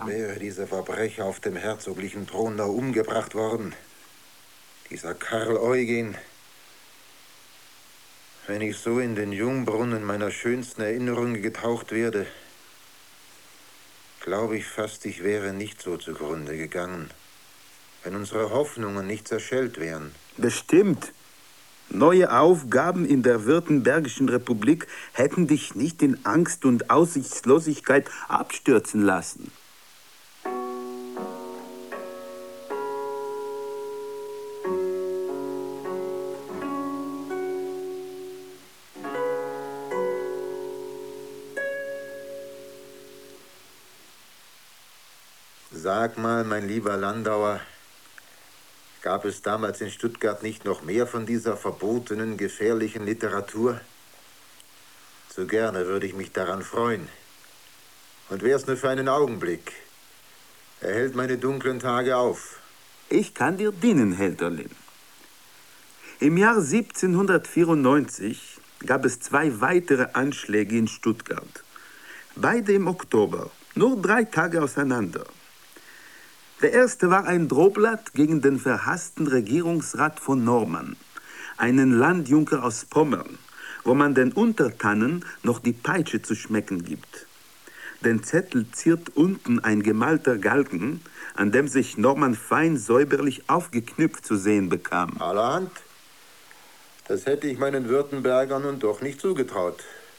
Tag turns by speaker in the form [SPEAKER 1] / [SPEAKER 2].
[SPEAKER 1] Wäre dieser Verbrecher auf dem herzoglichen Thron da umgebracht worden, dieser Karl Eugen, wenn ich so in den Jungbrunnen meiner schönsten Erinnerungen getaucht werde, glaube ich fast, ich wäre nicht so zugrunde gegangen, wenn unsere Hoffnungen nicht zerschellt wären.
[SPEAKER 2] Bestimmt. Neue Aufgaben in der Württembergischen Republik hätten dich nicht in Angst und Aussichtslosigkeit abstürzen lassen.
[SPEAKER 1] Sag mal, mein lieber Landauer, gab es damals in Stuttgart nicht noch mehr von dieser verbotenen, gefährlichen Literatur? So gerne würde ich mich daran freuen. Und wär's nur für einen Augenblick. Er hält meine dunklen Tage auf.
[SPEAKER 2] Ich kann dir dienen, Hölderlin. Im Jahr 1794 gab es 2 weitere Anschläge in Stuttgart. Beide im Oktober, nur 3 Tage auseinander. Der erste war ein Drohblatt gegen den verhassten Regierungsrat von Normann, einen Landjunker aus Pommern, wo man den Untertanen noch die Peitsche zu schmecken gibt. Den Zettel ziert unten ein gemalter Galgen, an dem sich Normann fein säuberlich aufgeknüpft zu sehen bekam.
[SPEAKER 1] Allerhand. Das hätte ich meinen Württembergern nun doch nicht zugetraut.